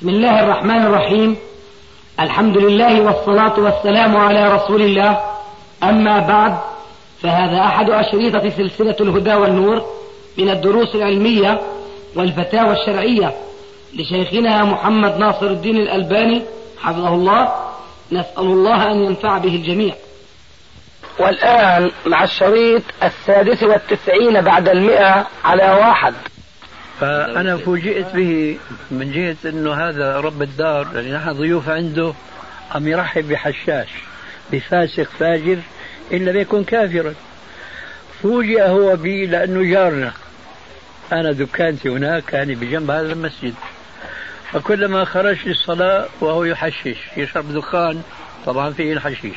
بسم الله الرحمن الرحيم. الحمد لله والصلاة والسلام على رسول الله. أما بعد، فهذا أحد أشريطة سلسلة الهدى والنور من الدروس العلمية والفتاوى الشرعية لشيخنا محمد ناصر الدين الألباني حفظه الله. نسأل الله أن ينفع به الجميع. والآن مع الشريط 96 بعد 100 على 1. فأنا فوجئت به من جهة أنه هذا رب الدار، يعني نحن ضيوف عنده، عم يرحب بحشاش بفاسق فاجر إلا بيكون كافرا. فوجئ هو بي لأنه جارنا، أنا دكانتي هناك كان بجنب هذا المسجد، فكلما خرج للصلاة وهو يحشش يشرب دخان طبعا فيه الحشيش.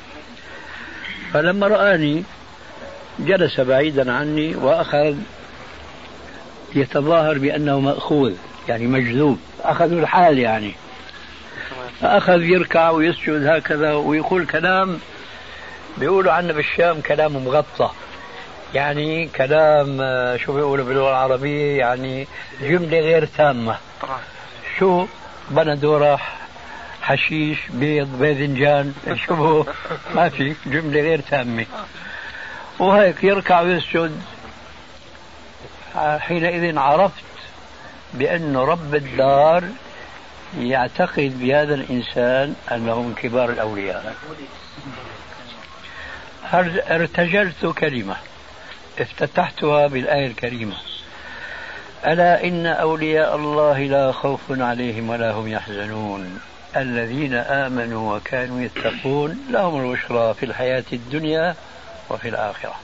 فلما رآني جلس بعيدا عني وأخذ يتظاهر بأنه مأخوذ، يعني مجذوب، أخذوا الحال يعني، فأخذ يركع ويسجد هكذا ويقول كلام بيقولوا عنا بالشام كلام مغطى، يعني كلام شو بيقولوا باللغة العربية، يعني جملة غير تامة. شو بندورة، حشيش، بيض، باذنجان، شو ما في، جملة غير تامة. وهيك يركع ويسجد. حينئذ عرفت بأن رب الدار يعتقد بهذا الإنسان أنه من كبار الأولياء. ارتجلت كلمة افتتحتها بالآية الكريمة: ألا إن أولياء الله لا خوف عليهم ولا هم يحزنون الذين آمنوا وكانوا يتقون لهم البشرى في الحياة الدنيا وفي الآخرة.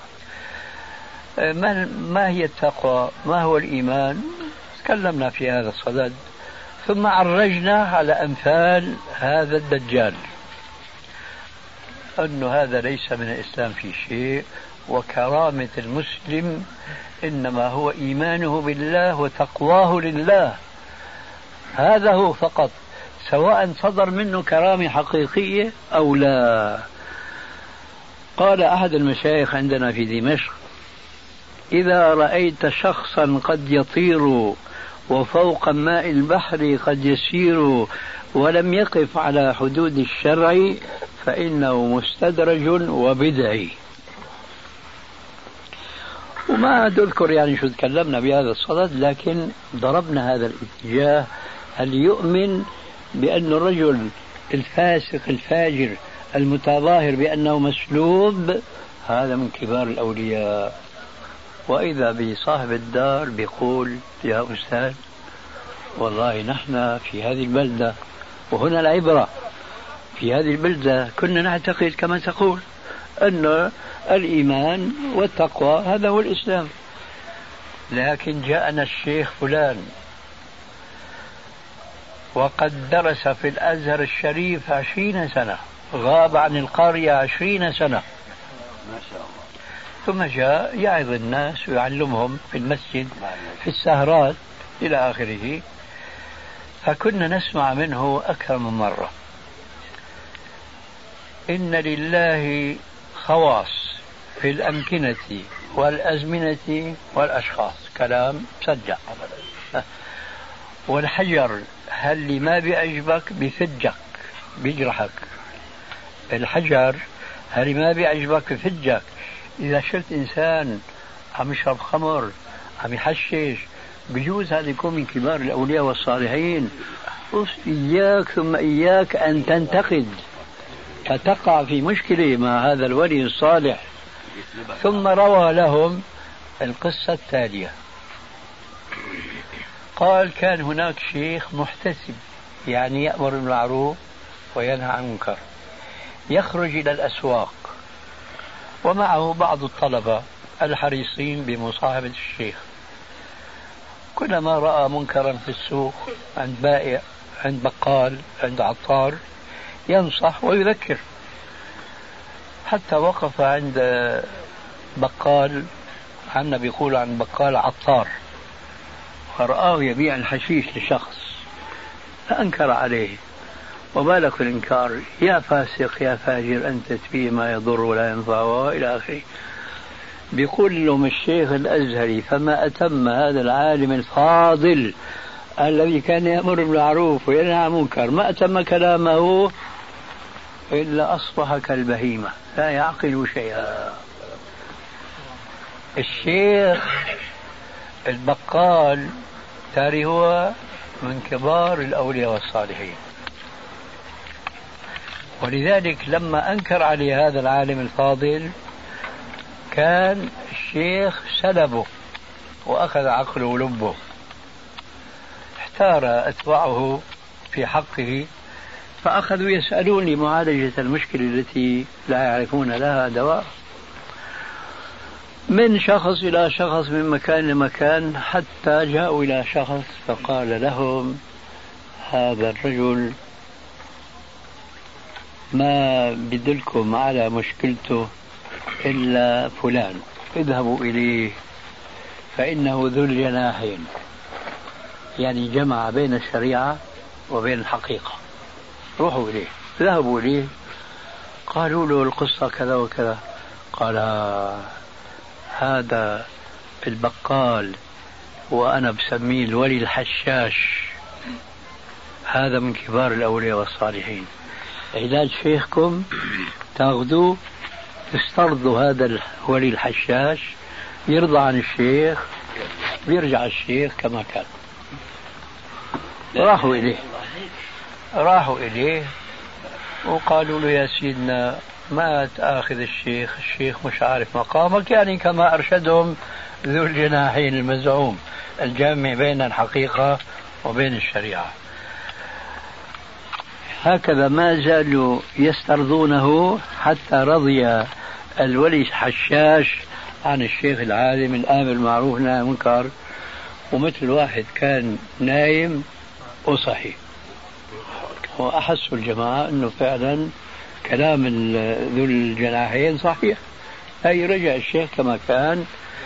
ما هي التقوى؟ ما هو الإيمان؟ تكلمنا في هذا الصدد، ثم عرجنا على أمثال هذا الدجال أن هذا ليس من الإسلام في شيء، وكرامة المسلم إنما هو إيمانه بالله وتقواه لله، هذا هو فقط، سواء صدر منه كرامة حقيقية أو لا. قال أحد المشايخ عندنا في دمشق: إذا رأيت شخصا قد يطير وفوق ماء البحر قد يسير ولم يقف على حدود الشرع فإنه مستدرج وبدعي. وما أذكر يعني شو تكلمنا بهذا الصدد، لكن ضربنا هذا الاتجاه. هل يؤمن بأن الرجل الفاسق الفاجر المتظاهر بأنه مسلوب هذا من كبار الأولياء؟ وإذا بصاحب الدار بيقول: يا أستاذ والله نحن في هذه البلدة، وهنا العبرة، في هذه البلدة كنا نعتقد كما تقول أن الإيمان والتقوى هذا هو الإسلام، لكن جاءنا الشيخ فلان وقد درس في الأزهر الشريف 20 سنة، غاب عن القرية 20 سنة، ما شاء الله، ثم جاء يعظ الناس ويعلمهم في المسجد في السهرات إلى آخره. فكنا نسمع منه أكثر من مرة: إن لله خواص في الأمكنة والأزمنة والأشخاص، كلام صدق. والحجر هل ما بيعجبك بفجك بيجرحك، الحجر هل ما بيعجبك بفجك. إذا شفت إنسان عم يشرب خمر عم يحشش بجوز هذا يكون من كبار الأولياء والصالحين. إياك ثم إياك أن تنتقد فتقع في مشكلة مع هذا الولي الصالح. ثم روى لهم القصة التالية: قال: كان هناك شيخ محتسب، يعني يأمر بالمعروف وينهى عن المنكر، يخرج إلى الأسواق ومعه بعض الطلبة الحريصين بمصاحبة الشيخ. كلما رأى منكرا في السوق عند بائع، عند بقال، عند عطار، ينصح ويذكر، حتى وقف عند بقال، عنا بيقول عن بقال عطار، فرآه يبيع الحشيش لشخص فأنكر عليه. وبالك الإنكار: يا فاسق يا فاجر أنت تبيع ما يضر ولا ينفع وإلى آخره. بيقول لهم الشيخ الأزهري: فما أتم هذا العالم الفاضل الذي كان يأمر بالمعروف وينهى عن المنكر ما أتم كلامه إلا أصبح كالبهيمة لا يعقل شيئا. الشيخ البقال تاري هو من كبار الأولياء والصالحين، ولذلك لما أنكر عليه هذا العالم الفاضل كان الشيخ سلبه وأخذ عقله ولبه. احتار أتباعه في حقه فأخذوا يسألون لمعالجة المشكلة التي لا يعرفون لها دواء، من شخص إلى شخص من مكان لمكان، حتى جاءوا إلى شخص فقال لهم هذا الرجل ما بدلكم على مشكلته إلا فلان، اذهبوا إليه فإنه ذو الجناحين، يعني جمع بين الشريعة وبين الحقيقة، روحوا إليه. ذهبوا إليه قالوا له القصة كذا وكذا، قال هذا البقال وأنا بسميه الولي الحشاش، هذا من كبار الأولياء والصالحين، علاج شيخكم تاخذوه تسترضوا هذا الولي الحشاش يرضى عن الشيخ بيرجع الشيخ كما كان. راحوا إليه وقالوا له يا سيدنا ما تأخذ الشيخ مش عارف مقامك، يعني كما أرشدهم ذو الجناحين المزعوم الجامع بين الحقيقة وبين الشريعة. هكذا ما زالوا يسترضونه حتى رضي الولي الحشاش عن الشيخ العالم الآمر بالمعروف والنهي عن المنكر، ومثل واحد كان نايم وصحي، وأحسوا الجماعة أنه فعلا كلام ذو الجناحين صحيح، أي رجع الشيخ كما كان.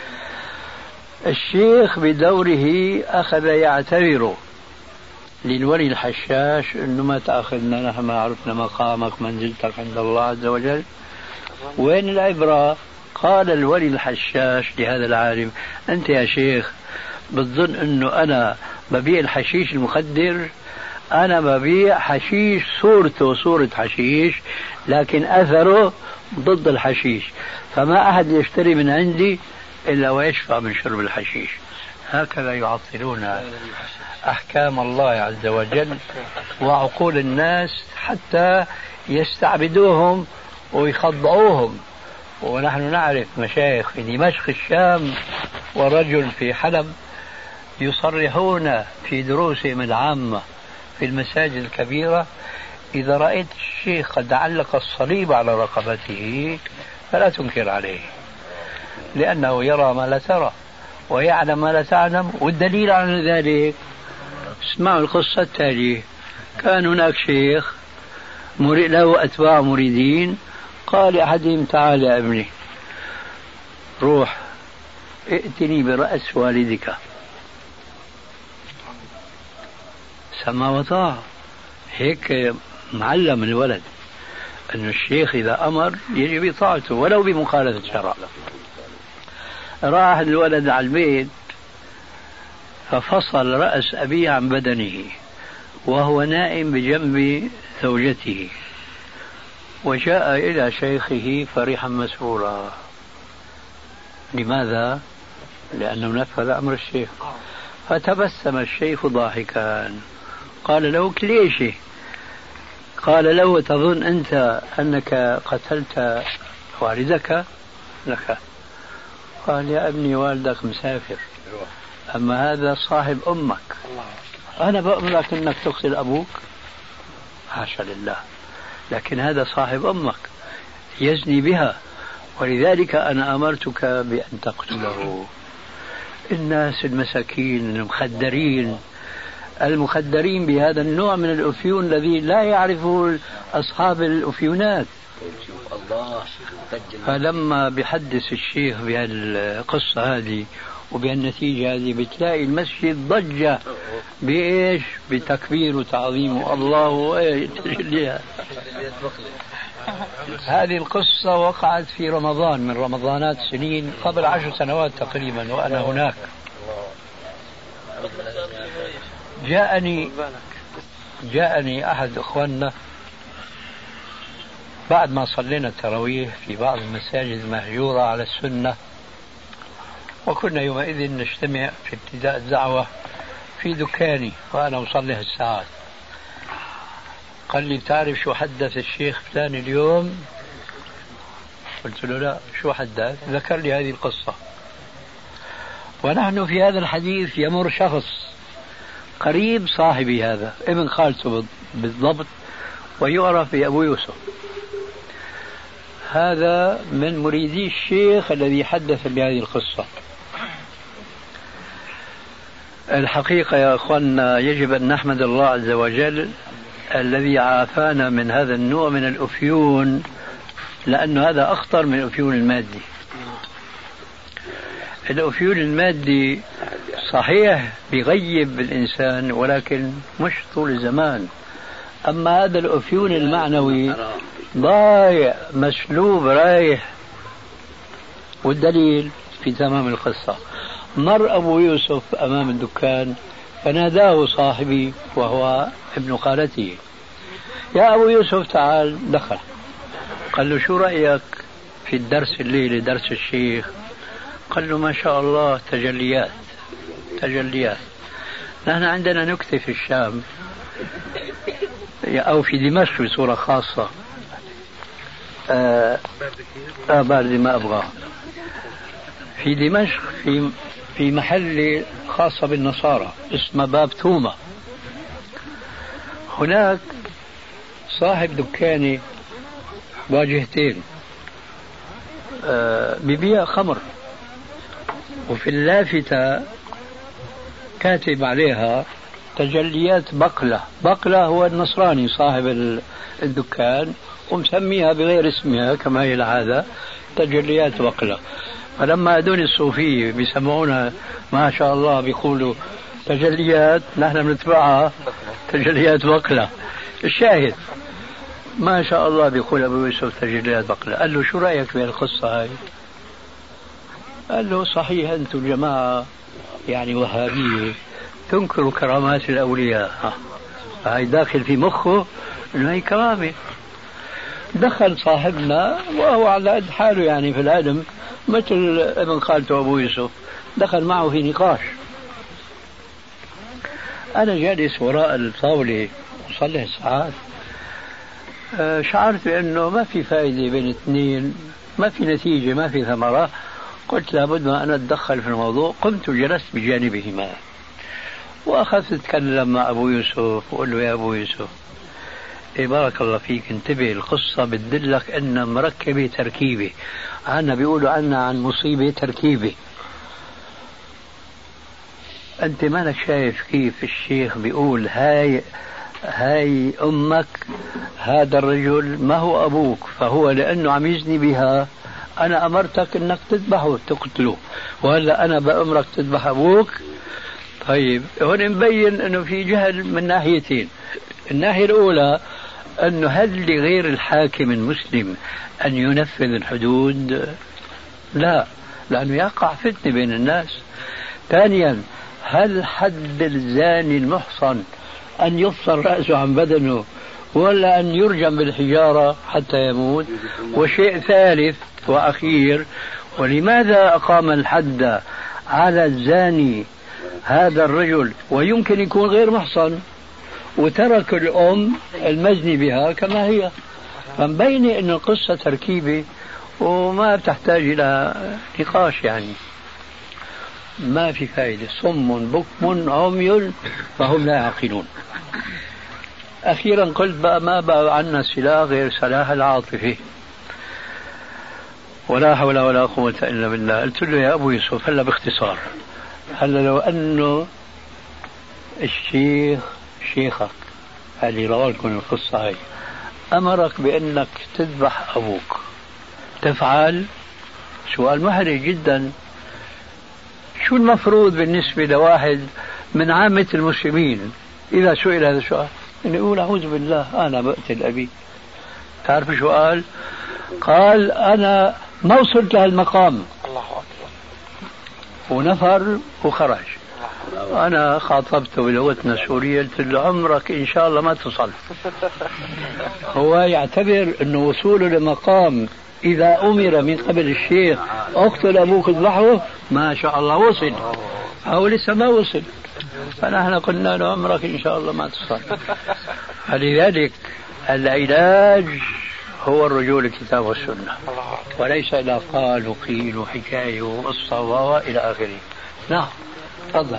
الشيخ بدوره أخذ يعتبر للولي الحشاش أنه ما تأخذنا نحن ما عرفنا مقامك منزلتك عند الله عز وجل. وين العبرة؟ قال الولي الحشاش لهذا العالم أنت يا شيخ بتظن أنه أنا ببيع الحشيش المخدر؟ أنا ببيع حشيش صورته صورة حشيش لكن أثره ضد الحشيش، فما أحد يشتري من عندي إلا ويشفى من شرب الحشيش. هكذا يعطلون أحكام الله عز وجل وعقول الناس حتى يستعبدوهم ويخضعوهم. ونحن نعرف مشايخ في دمشق الشام ورجل في حلب يصرحون في دروسهم العامة في المساجد الكبيرة إذا رأيت الشيخ قد علق الصليب على رقبته فلا تنكر عليه، لأنه يرى ما لا ترى ويعلم ما لا تعلم. والدليل على ذلك اسمعوا القصة التالية. كان هناك شيخ له أتباع مريدين، قال أحدهم تعال يا ابني روح ائتني برأس والدك، سمع وطاع. هيك معلم الولد أن الشيخ إذا أمر يجب طاعته ولو بمخالفة الشرع. راح الولد على البيت ففصل رأس أبيه عن بدنه وهو نائم بجنب زوجته، وجاء إلى شيخه فرحا مسرورا. لماذا؟ لأنه نفذ أمر الشيخ. فتبسم الشيخ ضاحكا قال له ليش؟ قال له تظن أنت أنك قتلت والدك؟ لك. قال يا ابني والدك مسافر، أما هذا صاحب أمك، أنا بأمرك أنك تقتل أبوك؟ حاشا لله، لكن هذا صاحب أمك يزني بها، ولذلك أنا أمرتك بأن تقتله. الناس المساكين المخدرين بهذا النوع من الأفيون الذي لا يعرفه أصحاب الأفيونات. فلما بيحدث الشيخ بهالقصة هذه وبهالنتيجة هذه بتلاقي المسجد ضجة بإيش؟ بتكبير وتعظيم الله. هذه القصة وقعت في رمضان من رمضانات سنين قبل 10 سنوات تقريبا وأنا هناك. جاءني أحد إخواننا بعد ما صلينا التراويح في بعض المساجد المهجورة على السنة، وكنا يومئذ نجتمع في ابتداء الدعوة في دكاني وأنا أصلي الساعات. قال لي تعرف شو حدث الشيخ فلان اليوم؟ قلت له لا، شو حدث؟ ذكر لي هذه القصة. ونحن في هذا الحديث يمر شخص قريب صاحبي هذا ابن خالته بالضبط، ويعرف بأبو يوسف. هذا من مريدي الشيخ الذي حدث بهذه القصة. الحقيقة يا أخواننا يجب أن نحمد الله عز وجل الذي عافانا من هذا النوع من الأفيون، لأن هذا أخطر من الأفيون المادي. الأفيون المادي صحيح بيغيب الإنسان ولكن مش طول الزمان، أما هذا الأفيون المعنوي ضايع مسلوب رايح. والدليل في تمام القصة، مر أبو يوسف أمام الدكان فناداه صاحبي وهو ابن خالته: يا أبو يوسف تعال. دخل، قال له: شو رأيك في الدرس الليلة، درس الشيخ؟ قال له: ما شاء الله، تجليات. نحن عندنا نكتة في الشام أو في دمشق بصورة خاصة، باردة ما أبغى، في دمشق في محل خاصة بالنصارى اسمه باب تومة. هناك صاحب دكاني واجهتين ببيع خمر، وفي اللافتة كاتب عليها تجليات بقلة. بقلة هو النصراني صاحب الدكان، ومسميها بغير اسمها كما هي العادة، تجليات بقلة. فلما هذول الصوفية بيسمعونا ما شاء الله بيقولوا تجليات، نحن بنتبعها تجليات بقلة. الشاهد ما شاء الله بيقول أبو يوسف تجليات بقلة. قال له: شو رأيك في القصة هاي؟ قال له: صحيح أنتم جماعة يعني وهابية تنكروا كرامات الأولياء. هاي داخل في مخه إنه هي كرامة. دخل صاحبنا وهو على قد حاله يعني في العلم مثل ابن خالته أبو يوسف، دخل معه في نقاش. أنا جالس وراء الطاولة وصلي ساعات، شعرت بأنه ما في فائدة بين اثنين، ما في نتيجة، ما في ثمرة. قلت لابد ما أنا أتدخل في الموضوع. قمت وجلست بجانبهما وأخذت أتكلم مع أبو يوسف وقل له: يا أبو يوسف، بارك الله فيك، انتبه، القصة بتدلك أن مركبة تركيبة، عنا بيقولوا عنا عن مصيبة تركيبة. أنت مالك شايف كيف الشيخ بيقول هاي أمك، هذا الرجل ما هو أبوك، فهو لأنه عم يزني بها أنا أمرتك أنك تذبحه تقتله، وهلا أنا بأمرك تذبح أبوك. طيب هون مبين أنه في جهل من ناحيتين. الناحية الأولى أنه هل لغير الحاكم المسلم أن ينفذ الحدود؟ لا، لأنه يقع فتنة بين الناس. ثانيا، هل حد الزاني المحصن أن يفصل رأسه عن بدنه ولا أن يرجم بالحجارة حتى يموت؟ وشيء ثالث وأخير، ولماذا أقام الحد على الزاني هذا الرجل ويمكن يكون غير محصن وترك الأم المزني بها كما هي؟ فمبين أن القصة تركيبة وما بتحتاج إلى نقاش، يعني ما في فائدة. صم بكم عمي فهم لا يعقلون. أخيرا قلت بقى ما بقى عنا سلاح غير سلاح العاطفة، ولا حول ولا قوة إلا بالله. قلت له: يا أبو يوسف، هلا باختصار، هلا لو أنه الشيخ شيخك اللي روى لكم القصة هاي أمرك بأنك تذبح أبوك، تفعل؟ سؤال محرج جدا. شو المفروض بالنسبة لواحد من عامة المسلمين إذا سئل هذا السؤال؟ إنه يقول: أعوذ بالله، أنا بقتل أبي. تعرف شو قال؟ قال: أنا ما وصلت لهالمقام. الله أكبر. ونفر وخرج. أنا خاطبته بلغتنا السورية قلت له عمرك إن شاء الله ما تصل. هو يعتبر أنه وصوله لمقام إذا أمر من قبل الشيخ اقتل أبوك اذبحه ما شاء الله وصل، هو لسه ما وصل. فنحن قلنا له عمرك إن شاء الله ما تصل. فلذلك العلاج هو الرجوع للكتاب والسنة، وليس إلى قال وقيل وحكاية وقصة وإلى آخره. نعم تفضل.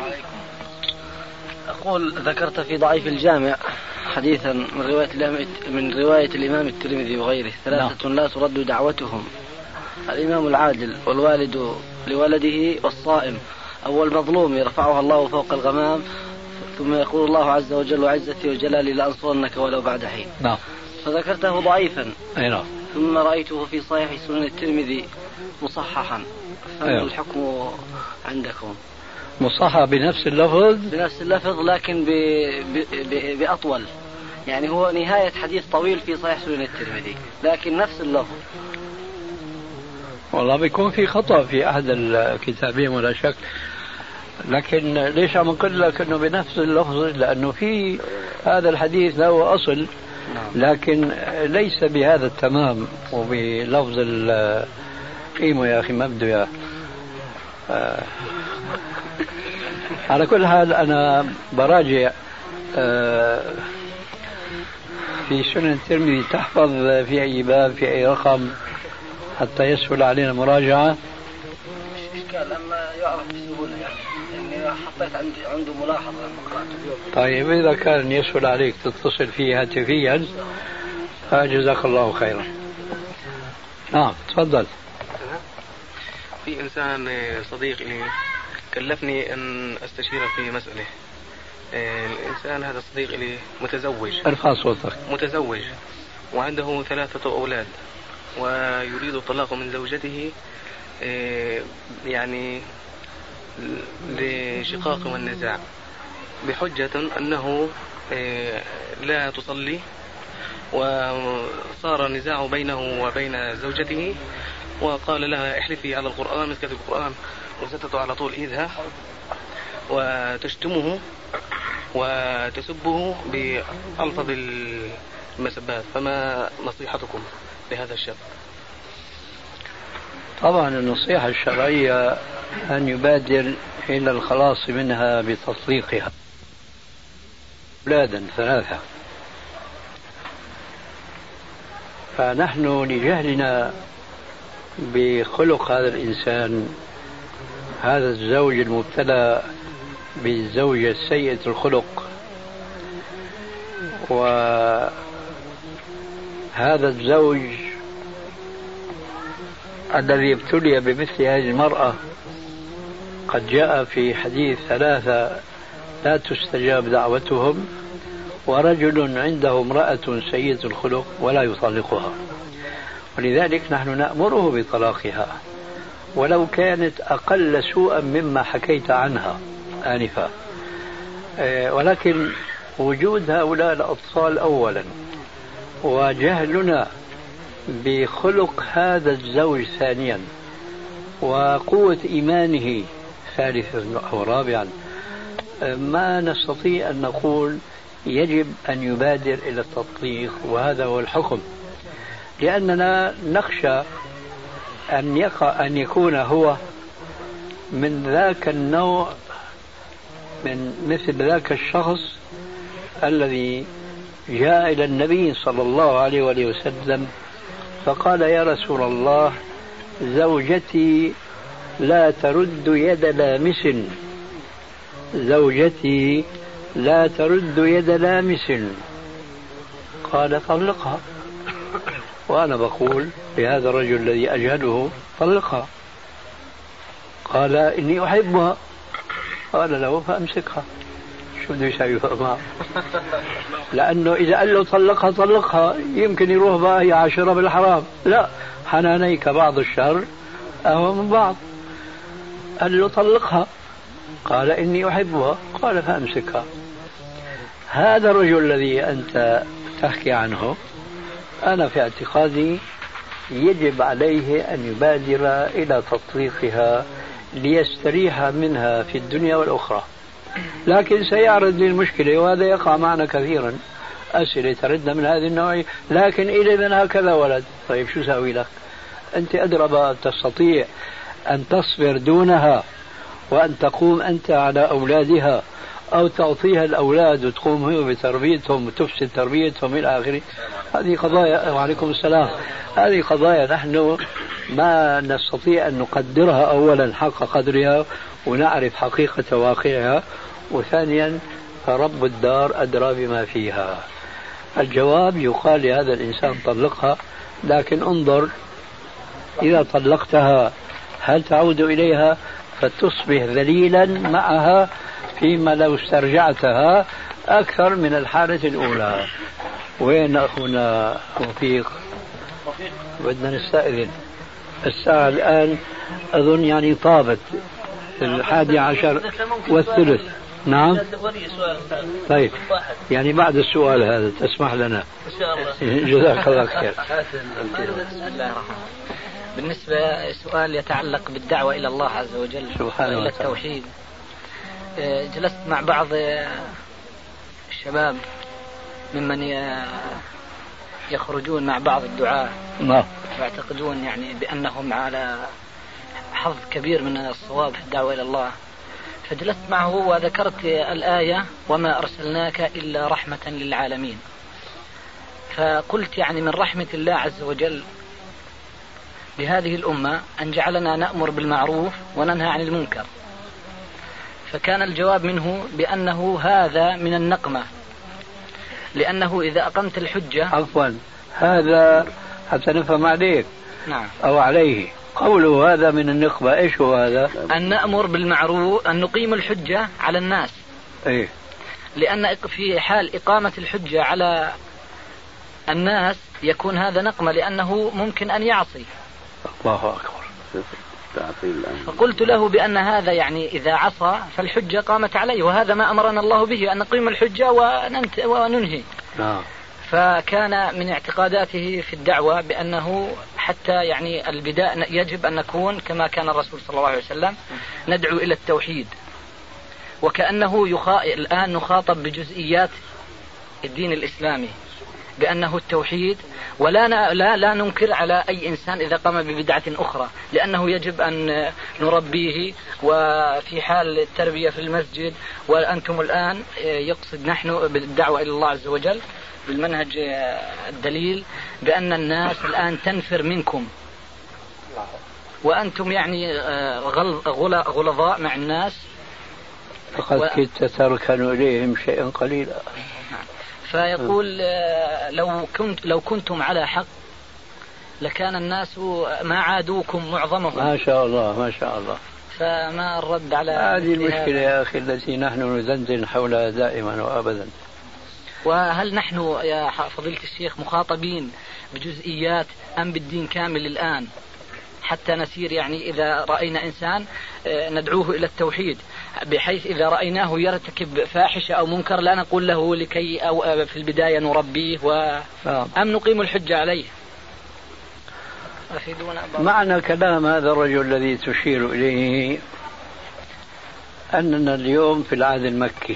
أقول ذكرت في ضعيف الجامع حديثا من رواية الإمام الترمذي وغيره ثلاثة لا ترد دعوتهم: الإمام العادل، والوالد لولده، والصائم، أو المظلوم يرفعها الله فوق الغمام ثم يقول الله عز وجل: وعزتي وجلالي لأنصرنك ولو بعد حين. نعم. فذكرته ضعيفا. نعم. ثم رأيته في صحيح سنن الترمذي مصححا، فما الحكم عندكم؟ مصحح بنفس اللفظ؟ بنفس اللفظ لكن بأطول، يعني هو نهاية حديث طويل في صحيح سنن الترمذي لكن نفس اللفظ. والله بيكون في خطأ في أحد الكتابين ولا شك، لكن ليش عم نقول لك أنه بنفس اللفظ؟ لأنه في هذا الحديث له أصل لكن ليس بهذا التمام وبلفظ قيمه يا أخي ما بده إياه. على كل حال أنا براجع في سنن الترمذي. تحفظ في أي باب في أي رقم حتى يسهل علينا المراجعة؟ مش إشكال لما يعرف بسهولة، يعني حطيت عنده ملاحظة لما قرأت اليوم. طيب إذا كان يسهل عليك تتصل فيه هاتفيا فجزاك الله خيرا. نعم تفضل. في إنسان صديق لي كلفني أن أستشيره في مسألة. الإنسان هذا الصديق لي متزوج. ارفع صوتك. متزوج وعنده 3 أولاد ويريد الطلاق من زوجته، يعني لشقاق والنزاع بحجة أنه لا تصلي، وصار نزاع بينه وبين زوجته وقال لها احلفي على القرآن، مسكت القرآن وزتته على طول إيدها وتشتمه وتسبه بألفظ المسبات. فما نصيحتكم لهذا الشاب؟ طبعا النصيحة الشرعية أن يبادر إلى الخلاص منها بتطليقها. أولادا 3، فنحن لجهلنا بخلق هذا الإنسان، هذا الزوج المبتلى بالزوجة سيئة الخلق، وهذا الزوج الذي ابتلي بمثل هذه المرأة قد جاء في حديث 3 لا تستجاب دعوتهم، ورجل عنده امرأة سيئة الخلق ولا يطلقها. ولذلك نحن نأمره بطلاقها ولو كانت أقل سوءا مما حكيت عنها آنفا. ولكن وجود هؤلاء الأطفال أولا، وجهلنا بخلق هذا الزوج ثانيا، وقوة إيمانه ثالثا أو رابعا، ما نستطيع أن نقول يجب أن يبادر إلى التطليق، وهذا هو الحكم. لأننا نخشى أن يكون هو من ذاك النوع، من مثل ذاك الشخص الذي جاء إلى النبي صلى الله عليه وآله وسلم فقال: يا رسول الله، زوجتي لا ترد يد لامس، زوجتي لا ترد يد لامس. قال: طلقها. وأنا بقول لهذا الرجل الذي أجهله: طلقها. قال: إني أحبها. قال له: فأمسكها. شو بده يسوي معه؟ لأنه إذا قال له طلقها طلقها يمكن يروح بقى هي عاشرة بالحرام. لا، حنانيك بعض الشر أهو من بعض. قال له: طلقها. قال: إني أحبها. قال: فأمسكها. هذا الرجل الذي أنت تحكي عنه أنا في اعتقادي يجب عليه أن يبادر إلى تطليقها ليستريح منها في الدنيا والأخرى، لكن سيعرض لي المشكلة، وهذا يقع معنا كثيرا، أسئلة تردنا من هذه النوعية، لكن إلى من هكذا ولد. طيب شو ساوي لك؟ أنت أدرى، تستطيع أن تصبر دونها وأن تقوم أنت على أولادها، أو تعطيها الأولاد وتقوم هي بتربيتهم وتفسد تربيتهم إلى آخره. هذه قضايا، وعليكم السلام، هذه قضايا نحن ما نستطيع أن نقدرها أولا حق قدرها ونعرف حقيقة واقعها، وثانيا رب الدار أدرى بما فيها. الجواب يقال لهذا الإنسان طلقها، لكن انظر إذا طلقتها هل تعود إليها فتصبح ذليلا معها، فيما لو استرجعتها أكثر من الحالة الأولى. وين أخونا وفيق؟ بدنا نستأذن، الساعة الآن أظن يعني طابت 11:30. نعم. طيب يعني بعد السؤال هذا تسمح لنا إن شاء الله. جزاك الله خير. بسم الله الرحمن. بالنسبة لسؤال يتعلق بالدعوة إلى الله عز وجل وإلى التوحيد، جلست مع بعض الشباب ممن يخرجون مع بعض الدعاة ويعتقدون يعني بأنهم على حظ كبير من الصواب في الدعوة إلى الله، فجلست معه وذكرت الآية وما أرسلناك إلا رحمة للعالمين، فقلت يعني من رحمة الله عز وجل بهذه الأمة أن جعلنا نأمر بالمعروف وننهى عن المنكر، فكان الجواب منه بأنه هذا من النقمة، لأنه إذا أقمت الحجة. عفوا، هذا حتى نفهم عليك. نعم. أو عليه قوله هذا من النقمة، إيش هو هذا؟ أن نأمر بالمعروف، أن نقيم الحجة على الناس. إيه؟ لأن في حال إقامة الحجة على الناس يكون هذا نقمة، لأنه ممكن أن يعصي. الله أكبر. فقلت له بأن هذا يعني إذا عصى فالحجة قامت عليه، وهذا ما أمرنا الله به، أن نقيم الحجة وننهي. فكان من اعتقاداته في الدعوة بأنه حتى يعني البداية يجب أن نكون كما كان الرسول صلى الله عليه وسلم، ندعو إلى التوحيد، وكأنه الآن نخاطب بجزئيات الدين الإسلامي بأنه التوحيد، ولا لا ننكر على أي إنسان إذا قام ببدعة أخرى، لأنه يجب أن نربيه، وفي حال التربية في المسجد. وأنتم الآن يقصد نحن بالدعوة إلى الله عز وجل بالمنهج الدليل بأن الناس الآن تنفر منكم، وأنتم يعني غلظاء مع الناس، فقد كنت تركن إليهم شيئا قليلا. فيقول لو كنتم على حق لكان الناس ما عادوكم معظمهم. ما شاء الله ما شاء الله. فما الرد على هذه المشكلة يا أخي التي نحن نزنزن حولها دائما وأبدا. وهل نحن يا فضيلة الشيخ مخاطبين بجزئيات أم بالدين كامل الآن، حتى نسير يعني إذا رأينا إنسان ندعوه إلى التوحيد، بحيث إذا رأيناه يرتكب فاحشة أو منكر لا نقول له لكي أو في البداية نربيه أم نقيم الحجة عليه؟ معنى كلام هذا الرجل الذي تشير إليه أننا اليوم في العهد المكي،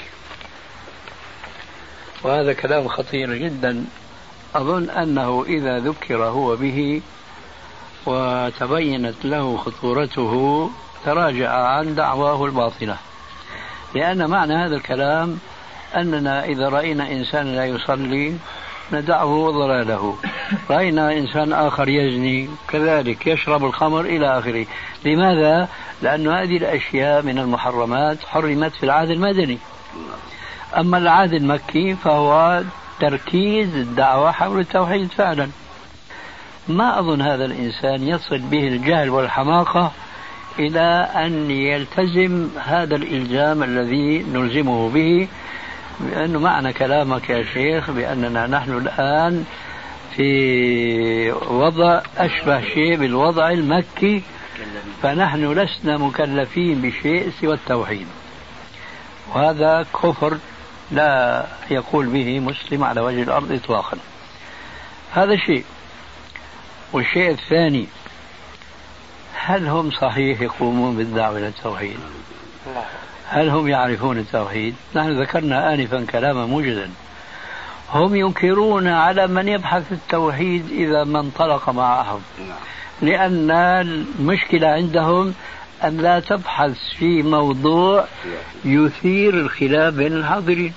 وهذا كلام خطير جدا. أظن أنه إذا ذكر هو به وتبينت له خطورته تراجع عن دعواه الباطلة، لأن معنى هذا الكلام أننا إذا رأينا إنسان لا يصلي ندعه وضلاله، رأينا إنسان آخر يزني كذلك، يشرب الخمر إلى آخره. لماذا؟ لأن هذه الأشياء من المحرمات حرمت في العهد المدني. أما العهد المكي فهو تركيز الدعوة حول التوحيد فعلا. ما أظن هذا الإنسان يصل به الجهل والحماقة إلى أن يلتزم هذا الإلزام الذي نلزمه به، لأنه معنى كلامك يا شيخ بأننا نحن الآن في وضع أشبه شيء بالوضع المكي، فنحن لسنا مكلفين بشيء سوى التوحيد، وهذا كفر لا يقول به مسلم على وجه الأرض إطلاقا. هذا شيء. والشيء الثاني، هل هم صحيح يقومون بالدعوة إلى التوحيد؟ هل هم يعرفون التوحيد؟ نحن ذكرنا آنفا كلاما موجدا. هم ينكرون على من يبحث التوحيد إذا ما انطلق معهم، لأن المشكلة عندهم أن لا تبحث في موضوع يثير الخلاف بين الحاضرين.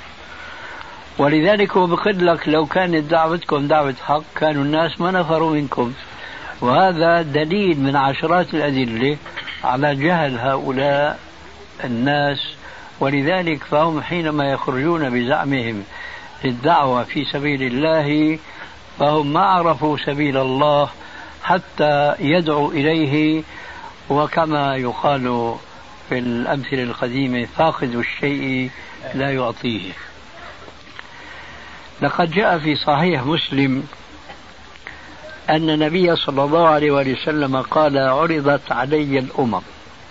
ولذلك هو بقول لك لو كانت دعوتكم دعوة حق كانوا الناس ما نفروا منكم، وهذا دليل من عشرات الأدلة على جهل هؤلاء الناس. ولذلك فهم حينما يخرجون بزعمهم للدعوة في سبيل الله فهم ما عرفوا سبيل الله حتى يدعوا إليه، وكما يقال في الأمثلة القديمة فاقد الشيء لا يعطيه. لقد جاء في صحيح مسلم أن النبي صلى الله عليه وسلم قال: عرضت علي الأمم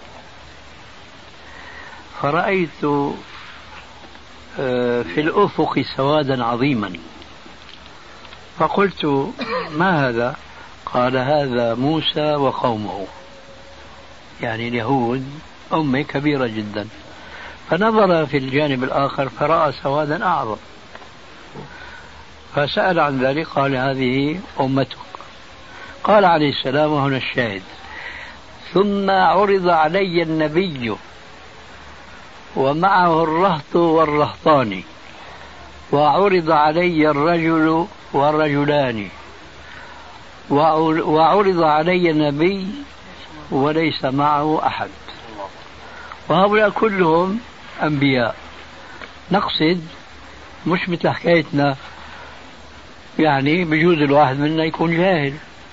فرأيت في الأفق سوادا عظيما، فقلت: ما هذا؟ قال: هذا موسى وقومه، يعني اليهود أمة كبيرة جدا. فنظر في الجانب الآخر فرأى سوادا أعظم، فسأل عن ذلك، قال: هذه أمتك. قال عليه السلام، وهنا الشاهد: ثم عرض علي النبي ومعه الرهط والرهطان، وعرض علي الرجل والرجلان، وعرض علي النبي وليس معه أحد. وهؤلاء كلهم أنبياء. نقصد مش مثل حكايتنا، يعني بجوز الواحد منا يكون جاهل،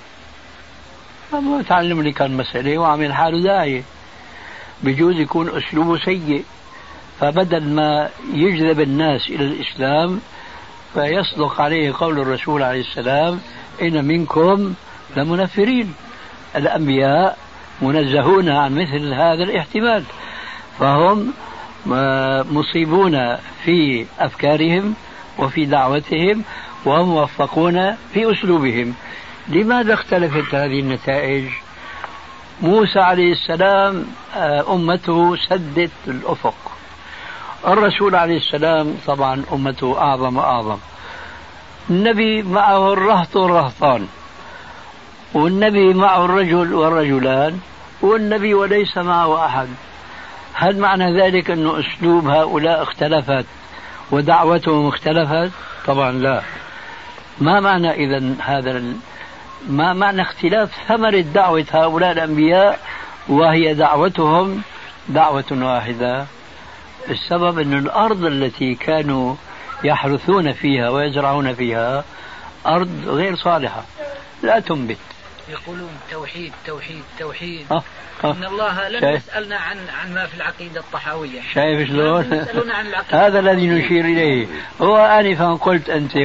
ما تعلم لي كان مسألة وعمل حاله داعية، بجوز يكون أسلوبه سيء، فبدل ما يجذب الناس إلى الإسلام فيصدق عليه قول الرسول عليه السلام: إن منكم لمنفرين. الأنبياء منزهون عن مثل هذا الاحتمال، فهم مصيبون في أفكارهم وفي دعوتهم وموفقون في أسلوبهم. لماذا اختلفت هذه النتائج؟ موسى عليه السلام أمته سدت الأفق، الرسول عليه السلام طبعا أمته أعظم وأعظم، النبي معه الرهط والرهطان، والنبي معه الرجل والرجلان، والنبي وليس معه أحد. هل معنى ذلك أن أسلوب هؤلاء اختلفت ودعوتهم اختلفت؟ طبعا لا. ما معنى إذن هذا ما معنى اختلاف ثمرة دعوة هؤلاء الأنبياء وهي دعوتهم دعوة واحدة؟ السبب أن الأرض التي كانوا يحرثون فيها ويزرعون فيها أرض غير صالحة لا تنبت. يقولون توحيد توحيد توحيد. إن الله لن يسألنا عن ما في العقيدة الطحاوية. شايف شلون؟ هذا الذي نشير إليه. هو آنفا قلت أنت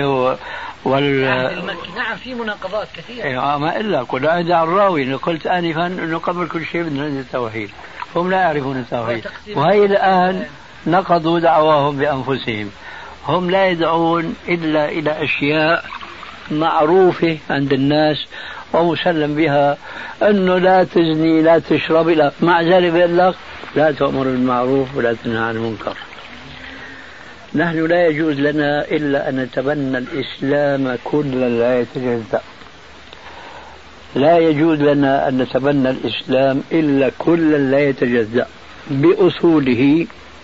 نعم في مناقضات كثيرة. ما إلا كل أهدى الراوي. قلت آنفا أنه قبل كل شيء بدنا التوحيد، هم لا يعرفون التوحيد، وهي الآن نقضوا دعواهم بأنفسهم. هم لا يدعون إلا إلى أشياء معروفة عند الناس ومسلم بها، أنه لا تزني لا تشرب، لا مع ذلك يقول لك لا تأمر بالمعروف ولا تنهى عن المنكر. نحن لا يجوز لنا إلا أن نتبنى الإسلام كلا لا يتجزأ. لا يجوز لنا أن نتبنى الإسلام إلا كلا لا يتجزأ، بأصوله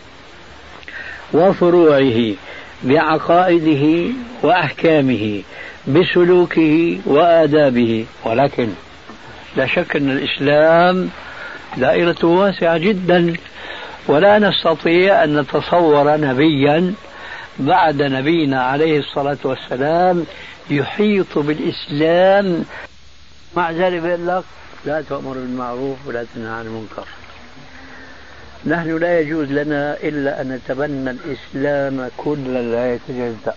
وفروعه، بعقائده وأحكامه، بسلوكه وآدابه. ولكن لا شك أن الإسلام دائرته واسعة جدا، ولا نستطيع أن نتصور نبيا بعد نبينا عليه الصلاة والسلام يحيط بالإسلام مع ذلك يقول لك لا تأمر بالمعروف ولا تنهى عن المنكر. نحن لا يجوز لنا إلا أن نتبنى الإسلام كلا لا يتجزأ.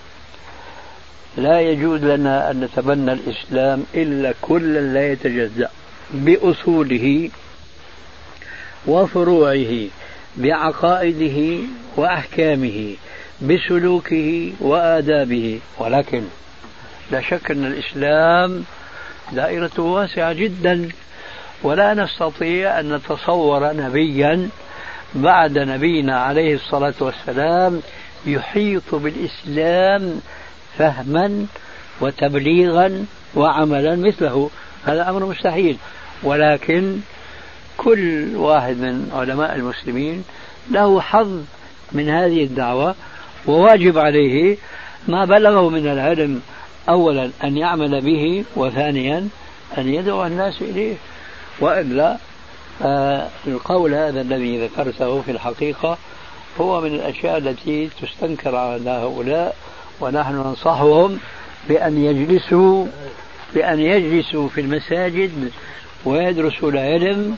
لا يجوز لنا أن نتبنى الإسلام إلا كلا لا يتجزأ، بأصوله وفروعه، بعقائده وأحكامه، بسلوكه وآدابه. ولكن لا شك أن الإسلام دائرته واسعة جدا، ولا نستطيع أن نتصور نبيا بعد نبينا عليه الصلاة والسلام يحيط بالإسلام فهما وتبليغا وعملا مثله. هذا أمر مستحيل. ولكن كل واحد من علماء المسلمين له حظ من هذه الدعوة، وواجب عليه ما بلغه من العلم أولا أن يعمل به، وثانيا أن يدعو الناس إليه. وإلا القول هذا الذي ذكرته في الحقيقة هو من الأشياء التي تستنكر على هؤلاء، ونحن ننصحهم بأن يجلسوا في المساجد ويدرسوا العلم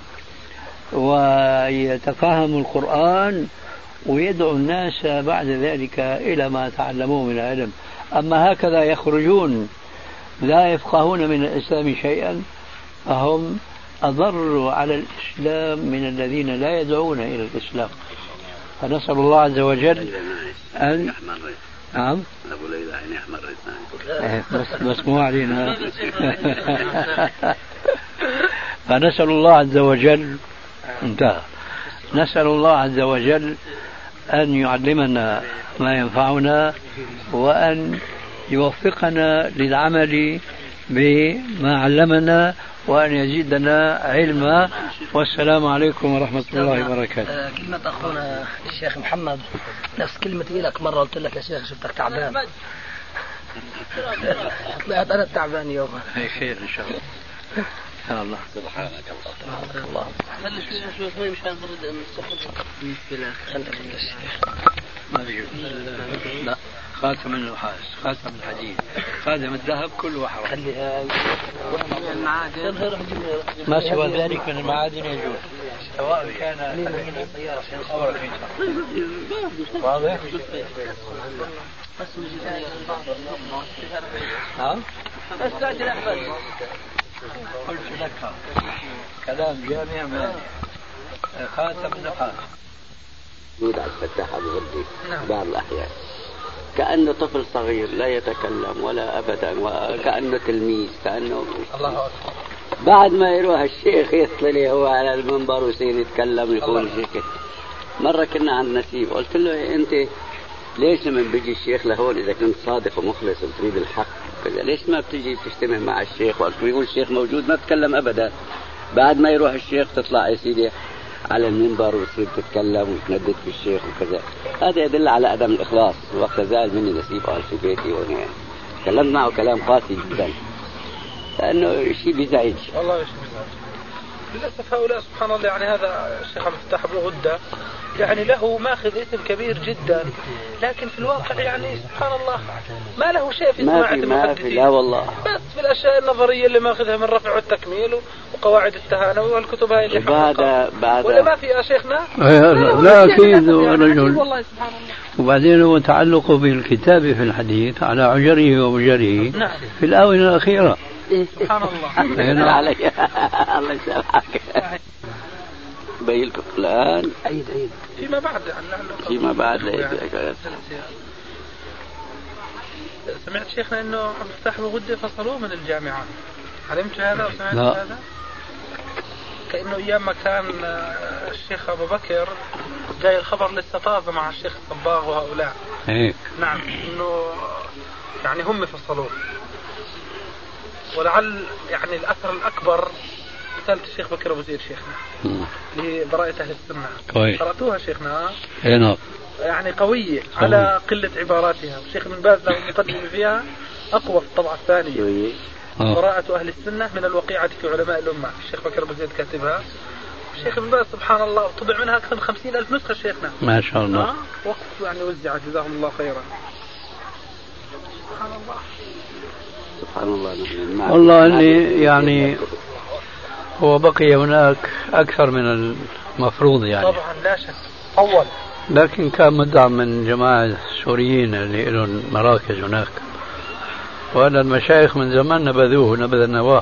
ويتفهموا القرآن ويدعو الناس بعد ذلك إلى ما تعلموه من العلم. أما هكذا يخرجون لا يفقهون من الإسلام شيئا فهم أضر على الإسلام من الذين لا يدعون إلى الإسلام. فنسأل الله عز وجل أن نعم بس مو علينا. فنسأل الله عز وجل انتهى. نسأل الله عز وجل أن يعلمنا ما ينفعنا وأن يوفقنا للعمل بما علمنا وأن يزيدنا علما. والسلام عليكم ورحمة الله وبركاته. كلمة أخونا الشيخ محمد نفس كلمتي لك. مرة قلت لك يا شيخ شفتك تعبان، طلعت أنا تعبان يوم. خير إن شاء الله. يا الله سبحانك الله. خلي شوي مش هنرد مشكلة. خليك ما بيجوز. لا خاتم النحاس، خاتم الحديد، خاتم الذهب كله حرام. خليها المعادن ما سوى ذلك من المعادن يجوز، سواء كان أو رخيصا. واضح؟ نعم. بس لا أحفظ. قلت لك كلام جامع من خاتم النحاس. يود عبد الفتاح أبو غدي بعض الأحيان كأنه طفل صغير لا يتكلم ولا أبدا، وكأنه تلميذ، كأنه الله أكبر. بعد ما يروح الشيخ يطلع هو على المنبر ويصير يتكلم يقول شيء. مرة كنا عند نسيب قلت له أنت ليش لما بيجي الشيخ لهون إذا كنت صادق ومخلص وتريد الحق كذا ليش ما بتجي تجتمع مع الشيخ؟ وقت يقول الشيخ موجود ما تتكلم أبدا. بعد ما يروح الشيخ تطلع يا سيدي على المنبر وتصير تتكلم وتندد في الشيخ وكذا. هذا يدل على عدم الإخلاص. وقت زال مني نسيب قال في بيتي وهنا تكلمت معه كلام قاسي جدا لأنه شيء بيزعج. والله شيء بيزعج للأسف. هؤلاء سبحان الله يعني هذا الشيخ عبد الفتاح أبو غدة يعني له ماخذ اسم كبير جدا، لكن في الواقع يعني سبحان الله ما له شيء في سماعة المحدثين. لا والله. بس في الأشياء النظرية اللي ماخذها من رفع والتكميل وقواعد التهانة والكتب هاي اللي بعد ولا ما في يا شيخنا؟ لا أكيد رجل. والله سبحان الله. وبعدين هو تعلقه بالكتاب في الحديث على عجره ومجره في الآونة الأخيرة. سبحان الله. الله يسامحك. بيلك الآن عيد فيما بعد فيما بعد سمعت شيخنا انه عبد الفتاح أبو غدة فصلوه من الجامعة. علمت هذا وسمعت هذا؟ كأنه ايام ما كان الشيخ ابو بكر جاي الخبر لسه طازه مع الشيخ الصباغ وهؤلاء. نعم انه يعني هم فصلوه. ولعل يعني الاثر الاكبر رسالة الشيخ بكر أبو زيد شيخنا لبراءة أهل السنة. قرأتوها شيخنا؟ نعم. يعني قوية على قلة عباراتها. الشيخ ابن باز له مقدمة فيها أقوى في الطبعة الثانية. براءة أهل السنة من الوقيعة في علماء الأمة. الشيخ بكر أبو زيد كاتبها. الشيخ ابن باز سبحان الله طبع منها أكثر من 50,000 نسخة شيخنا. ما شاء الله. وقت يعني وزعت جزاهم الله خيرا. سبحان الله. سبحان الله. والله اللي يعني هو بقي هناك أكثر من المفروض يعني. طبعا لا شك. أول لكن كان مدعم من جماعة سوريين اللي لهم مراكز هناك، وأن المشايخ من زمان نبذوه نبذ النواة.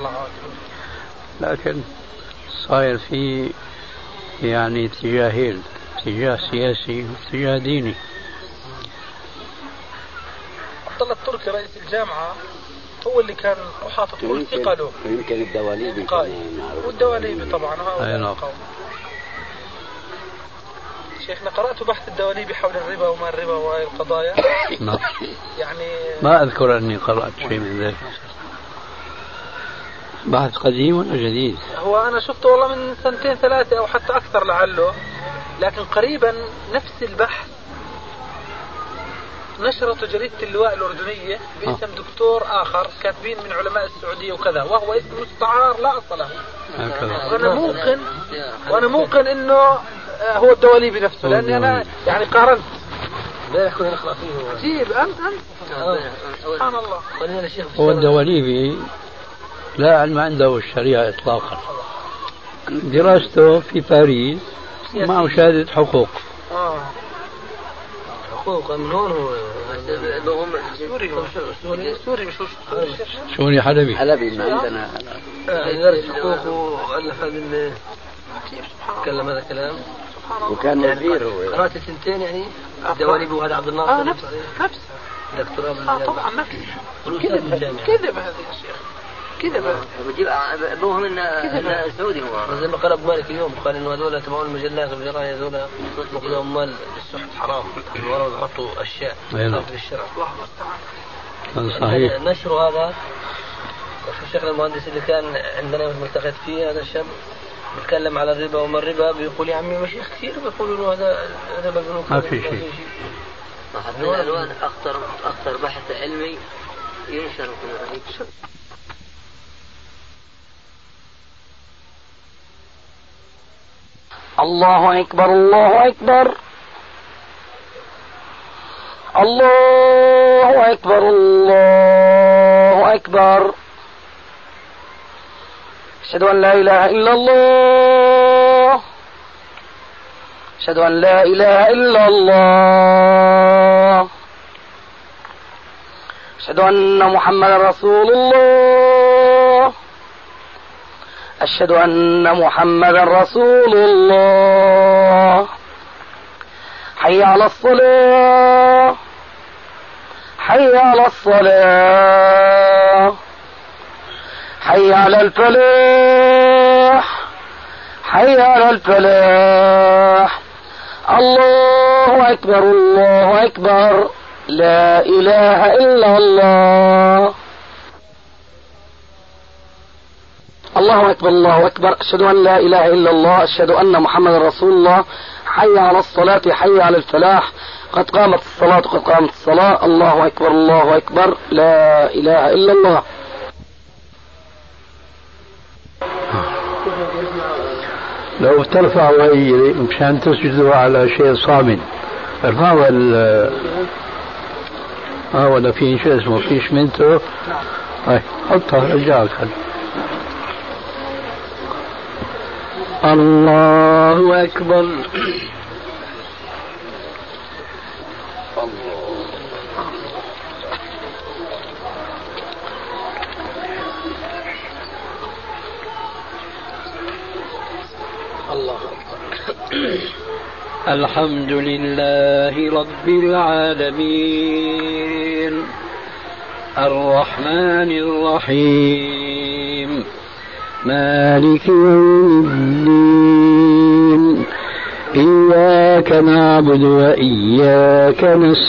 لكن صاير في يعني اتجاهين، اتجاه سياسي واتجاه ديني. عبد الله التركي رئيس الجامعة هو اللي كان محاطط كل ثقله. يمكن الدواليبي والدواليبي طبعا نعم. شيخنا قرأت بحث الدواليبي حول الربا وما الربا وهذه القضايا. نعم. يعني ما أذكر أني قرأت شيء من ذلك. بحث قديم ولا جديد؟ هو أنا شفته والله من 2-3 أو حتى أكثر لعله، لكن قريبا نفس البحث نشرته جريدة اللواء الأردنية باسم دكتور آخر كاتبين من علماء السعودية وكذا، وهو اسم مستعار لا أصل له. وأنا موقن إنه هو الدواليبي نفسه، لأني أنا يعني قارنت. عجيب. أنت سبحان الله. هو الدواليبي لا علم عنده الشريعة إطلاقا. دراسته في باريس معه شهادة حقوق. حقوق من هون هو سوري حلبي ما عندنا درس حقوق وألف هذا تكلم هذا الكلام وكان وزير هو. قرأت 2 يعني الدواليبي وهذا عبد الناصر. نفس دكتوراه طبعا نفس كذب هذا يا شيخ كذب. بجيب ابوه من السعودي هو زي ما قال ابو مالك اليوم، قال انه هذول تبعون المجلات والجرايد هذول بياخذوا اموال السحت حرام ورا يحطوا اشياء في الشرع. صحيح. نشر هذا الشيخنا المهندس اللي كان عندنا ملتقيت فيه، هذا الشاب بيتكلم على الربا وما الربا، بيقول يا عمي مشايخ كثير بيقولوا له هذا ربا البنوك ما في شيء. حتى الالوان اخطر بحث علمي ينشر في الله أكبر الله أكبر الله أكبر الله أكبر. أشهد أن لا إله إلا الله أشهد أن لا إله إلا الله أشهد أن محمدا رسول الله أشهد أن محمدا رسول الله. حي على الصلاة حي على الصلاة حي على الفلاح حي على الفلاح. الله أكبر الله أكبر لا إله إلا الله. الله أكبر الله أكبر. أشهد أن لا إله إلا الله أشهد أن محمد رسول الله. حي على الصلاة حي على الفلاح. قد قامت الصلاة قد قامت الصلاة. الله أكبر الله أكبر لا إله إلا الله. لو ترفعوا مشان تسجدوا على شيء صامت، ارفعوا ولا في شيء اسمه فيش منته. حطها رجعك. الله أكبر. الحمد لله رب العالمين الرحمن الرحيم مالك يوم الدين إياك نعبد وإياك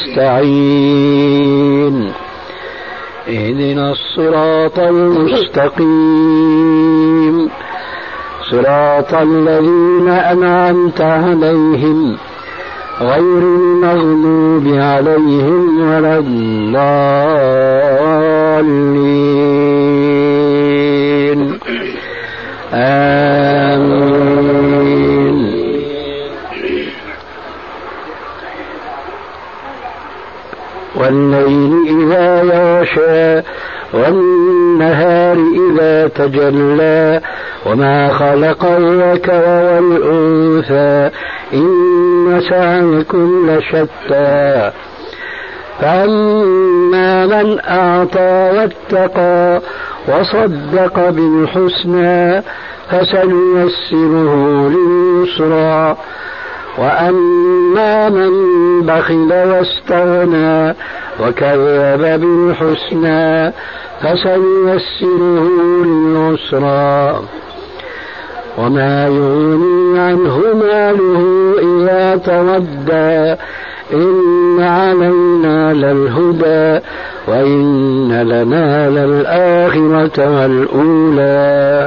نستعين اهدنا الصراط المستقيم صراط الذين أنعمت عليهم غير المغضوب عليهم ولا الضالين آمين. والليل إذا يغشى والنهار إذا تجلى وما خلق الذكر والأنثى إن سعيكم لشتى فأما من أعطى واتقى وصدق بالحسنى فسنيسره لليسرى وأما من بخل واستغنى وكذب بالحسنى فسنيسره للعسرى وما يغني عنه ماله إذا تردى إن علينا للهدى وإن لنا للآخرة والأولى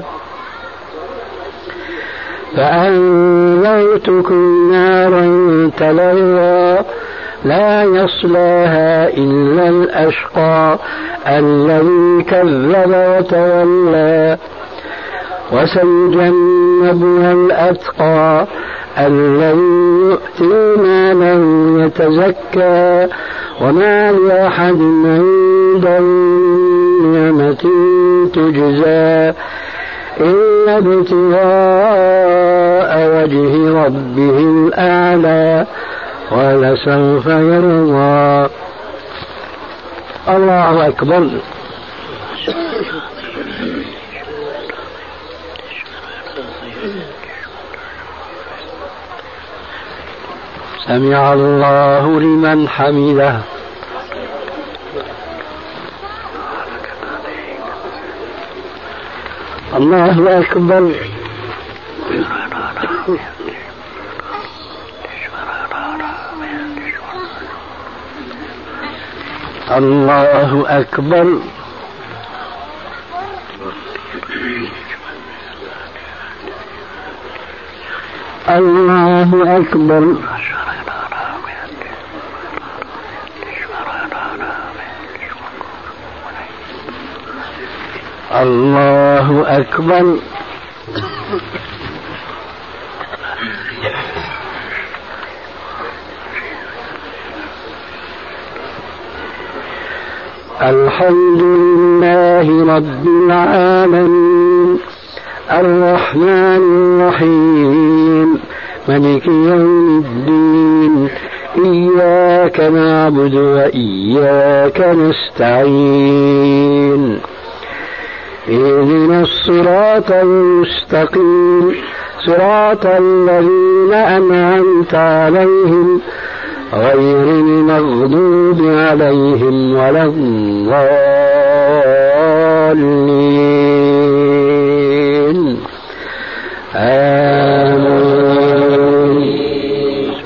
فأنذرتكم نارا تلظى لا يصلاها إلا الأشقى الذي كذب وتولى وسيجنبها الأتقى الذي يؤتي ماله يتزكى وما لأحد عنده نعمة تجزى إلا ابتغاء وجه ربه الأعلى ولسوف يرضى. الله أكبر. سمع الله لمن حمده. الله أكبر. الله أكبر. الله أكبر. الله أكبر. الحمد لله رب العالمين الرحمن الرحيم مالك يوم الدين إياك نعبد وإياك نستعين اهدنا الصراط المستقيم صراط الذين أنعمت عليهم غير المغضوب عليهم ولا الضالين آمين.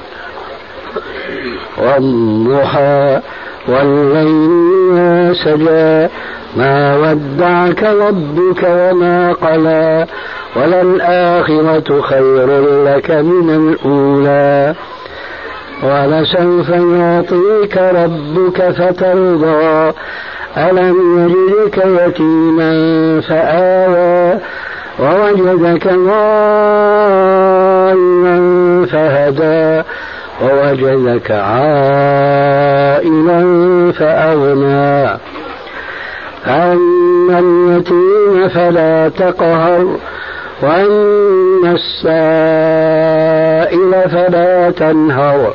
والضحى والليل ما سجى ما ودعك ربك وما قلى وللآخرة خير لك من الأولى ولسوف يعطيك ربك فترضى ألم يجدك يتيما فآوى ووجدك ضالا فهدى ووجدك عائلا فأغنى فأما اليتيم فلا تقهر وأما السائل فلا تنهر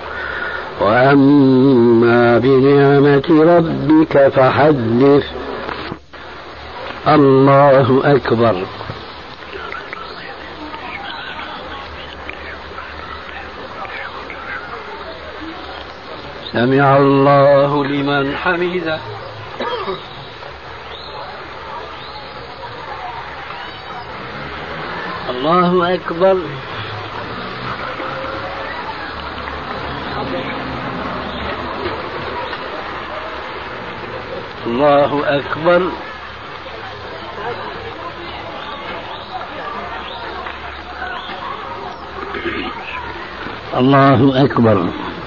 وأما بنعمة ربك فحدث. الله أكبر. سمع الله لمن حمده. الله أكبر. الله أكبر. الله أكبر.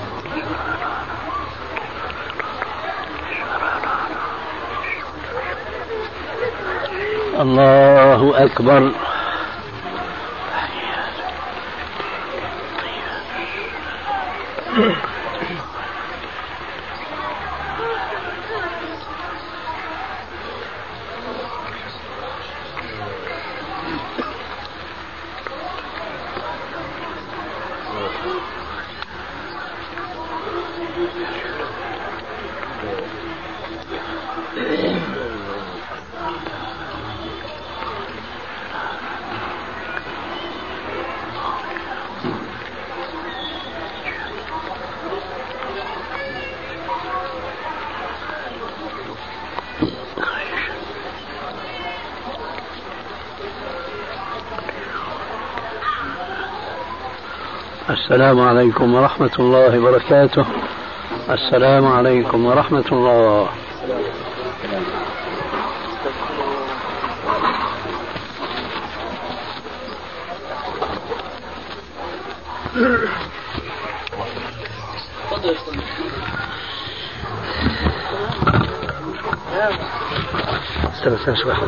الله أكبر. السلام عليكم ورحمة الله وبركاته. السلام عليكم ورحمة الله. استنى شوي.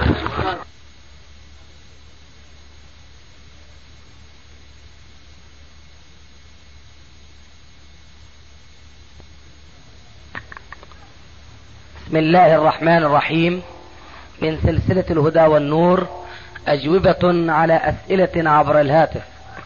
بسم الله الرحمن الرحيم. من سلسلة الهدى والنور، أجوبة على أسئلة عبر الهاتف.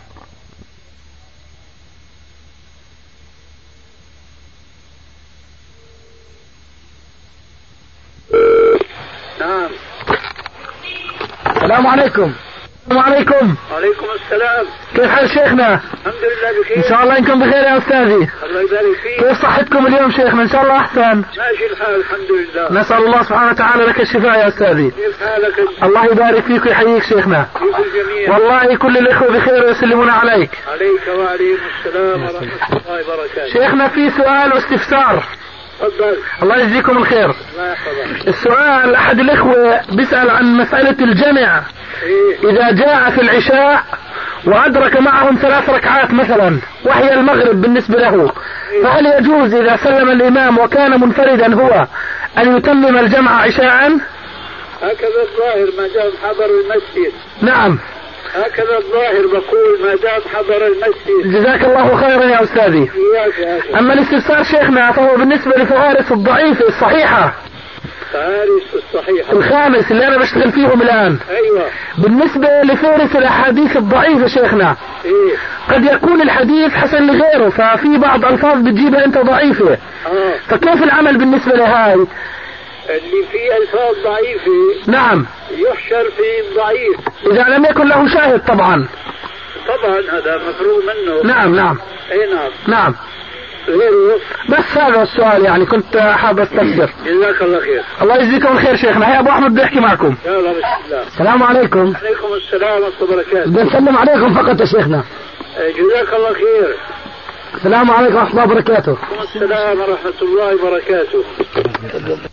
نعم. السلام عليكم. السلام عليكم. وعليكم السلام. كيف حال شيخنا؟ الحمد لله بخير. إن شاء الله إنكم بخير يا أستاذي. الله يبارك فيك. كيف صحتكم اليوم شيخنا؟ إن شاء الله أحسن. ماشي الحال الحمد لله. نسأل الله سبحانه وتعالى لك الشفاء يا أستاذي. كيف حالك انت؟ الله يبارك فيك ويحييك شيخنا. كيف الجميع؟ والله كل الإخوة بخير ويسلمون عليك. عليك وعليكم السلام ورحمة الله وبركاته. شيخنا في سؤال واستفسار. تفضل. الله يجزيكم الخير. الله يحفظك. السؤال، أحد الإخوة بيسأل عن مسألة الجمع. إيه؟ إذا جاء في العشاء وأدرك معهم 3 ركعات مثلا وهي المغرب بالنسبة له، فهل يجوز إذا سلم الإمام وكان منفردا هو أن يتمم الجمع عشاء؟ هكذا الظاهر ما دام حضر المسجد. نعم. هكذا الظاهر بقول ما دام حضر المسجد. جزاك الله خيرا يا أستاذي. إياك يا أخي. أما الاستفسار شيخنا فهو بالنسبة لفوارس الضعيفة الصحيحة، فارس الصحيحة الخامس اللي أنا بشتغل فيهم الآن. أيوة. بالنسبة لفارس الأحاديث الضعيفة شيخنا، إيه؟ قد يكون الحديث حسن لغيره، ففي بعض ألفاظ بتجيبها أنت ضعيفة، فكيف العمل بالنسبة لهاي؟ اللي فيه ألفاظ ضعيفة نعم. يحشر في الضعيف إذا لم يكن له شاهد طبعا. طبعا هذا مفروغ منه. نعم نعم. أي نعم. نعم. غيره. بس هذا السؤال يعني كنت حابب استفسر. جزاك الله خير. الله يجزيكم الخير شيخنا. هيا أبو أحمد بيحكي معكم. يلا بسم الله. السلام عليكم. عليكم السلام ورحمة الله وبركاته. بدي أسلم عليكم فقط يا شيخنا. جزاك الله خير. السلام عليكم ورحمة الله وبركاته. السلام ورحمة الله وبركاته.